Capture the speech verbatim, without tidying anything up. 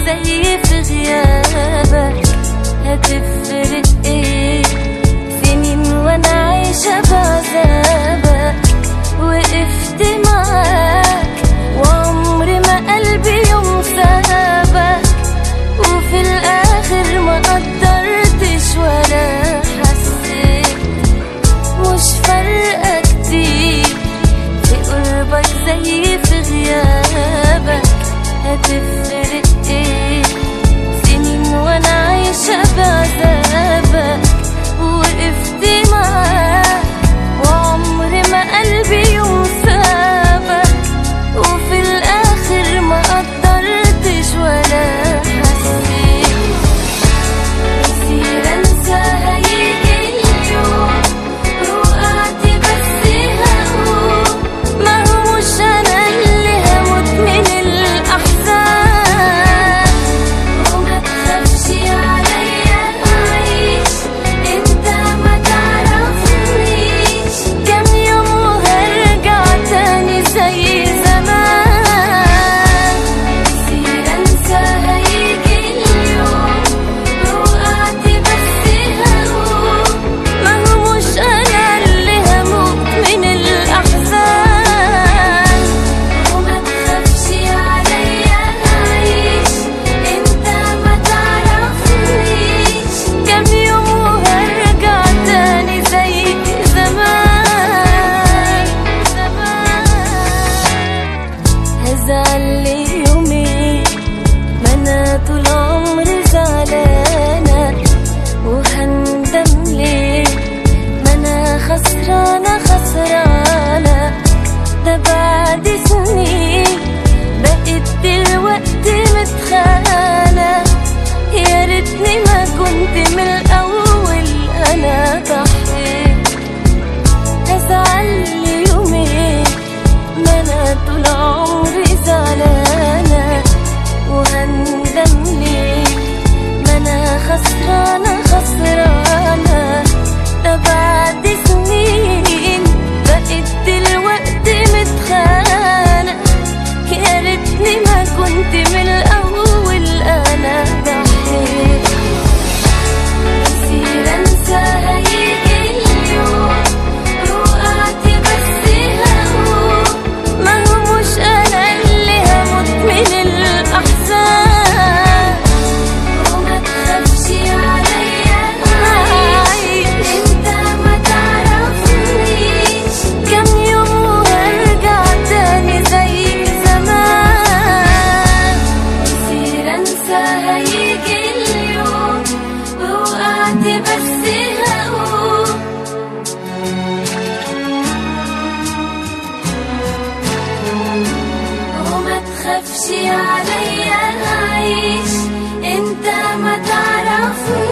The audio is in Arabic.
زي في غيابك، هتفرق ايه سنين وانا عايشة بعذابك. وقفت معاك وعمري ما قلبي يوم سابك، وفي الاخر ما قدرتش ولا حسيت. مش فارقة كتير في قربك زي في غيابك، هتفرق ايه سنين وانا عايشة بعذابك. وقفت معاك وعمري ما قلبي يوم سابك، وفي الاخر ما قدرتش ولا حسيت. كتير انسى هيجي اليوم وقعت بس هقول ما هو مش انا اللي هموت من الاحزان. وما تخافش عليا اعيش انت ما تعرفنيش، كام يوم وهرجع تاني زي زمان. كتير انسى هيجي اليوم وقعت بس هقول ما هو مش انا اللي هموت من الاحزان. وما تخافش عليا اعيش انت ما تعرفنيش، كام يوم وهرجع تاني زي زمان زمان. هزعل لي يومين ما انا طول عمري زعلانة، وهندم ليه ما انا خسرانة خسرانة. ده بعد سنين بقيت دلوقتي متخانة، يا ريتني ما كنت من الاول انا ضحيت. هزعل لي يومين ما انا طول عمري زعلانة، وهندم ليه ما انا خسرانة خسرانة. ده بعد سنين بقيت دلوقتي متخانة، يا ريتني ما كنت من الاول انا ضحيت. كتير انسى هيجي اليوم وقعت بس هقول ما هو مش انا اللي هموت من الاحزان. وما تخافش عليا اعيش انت ما تعرفنيش، كام يوم وهرجع تاني زي زمان. كتير انسى هيجي اليوم وقعت بس هقول وما تخافش عليا اعيش انت ما تعرفنيش.